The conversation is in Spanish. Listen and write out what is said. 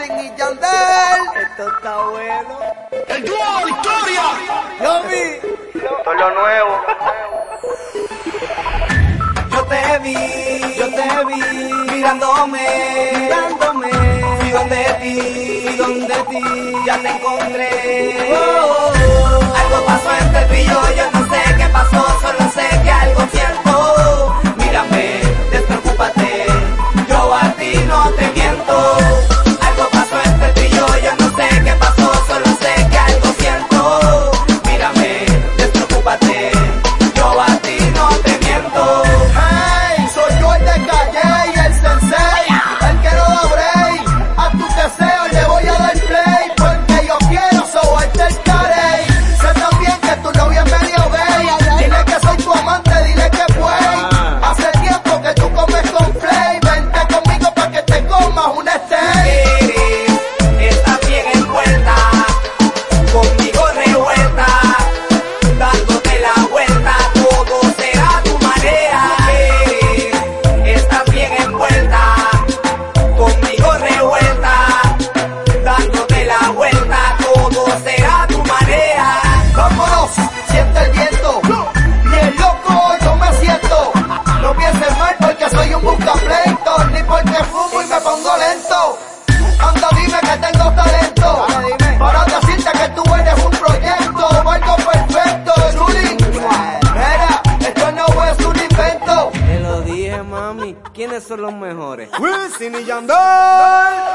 Wisin y Yandel. Esto está bueno. ¡El dúo Victoria! Yo vi. Esto es lo nuevo. Yo te vi, mirándome, fui donde ti, ya te encontré. Algo pasó entre tú y yo no sé qué pasó, solo sé que algo siento. Mírame, despreocúpate, yo a ti no te miento. Algo pasó entre tú y yo no sé qué pasó, solo sé que algo siento. Mírame, despreocúpate, yo a ti no te miento. Hey, soy yo el de calle y el sensei, el que no da break. A tu deseo le voy a dar play, porque yo quiero sobarte el carey. Sé también que tu novia es medio gay, dile que soy tu amante, dile que fue. Hace tiempo que tú comes con play, vente conmigo pa' que te comas un steak. Estás bien envuelta, conmigo revuelta, dándote la vuelta, todo será a tu manera. Estás bien envuelta, conmigo revuelta, dándote la vuelta, todo será a tu manera. Vámonos, siente el viento, bien loco yo me siento. No pienses mal porque soy un buscapleito, ni porque fumo y me pongo lento. Anda, dime que tengo talento, para decirte que tú eres un proyecto, algo perfecto, Zuli. Mira, esto no es un invento. Te lo dije, mami. ¿Quiénes son los mejores? Wisin y Yandel.